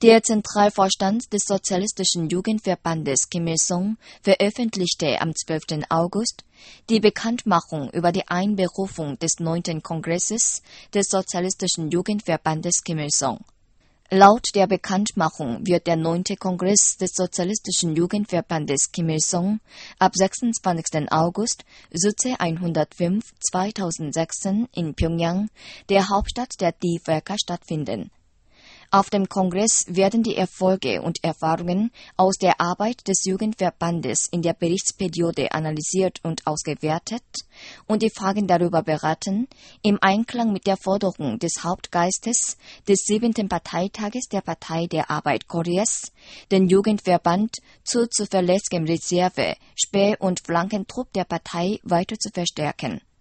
Der Zentralvorstand des Sozialistischen Jugendverbandes Kim Il-sung veröffentlichte am 12. August die Bekanntmachung über die Einberufung des 9. Kongresses des Sozialistischen Jugendverbandes Kim Il-sung. Laut der Bekanntmachung wird der 9. Kongress des Sozialistischen Jugendverbandes Kim Il-sung ab 26. August 1705/2006 in Pjöngjang, der Hauptstadt der Die-Völker, stattfinden. Auf dem Kongress werden die Erfolge und Erfahrungen aus der Arbeit des Jugendverbandes in der Berichtsperiode analysiert und ausgewertet und die Fragen darüber beraten, im Einklang mit der Forderung des Hauptgeistes des 7. Parteitages der Partei der Arbeit Koreas, den Jugendverband zur zuverlässigen Reserve, Späh- und Flankentrupp der Partei weiter zu verstärken.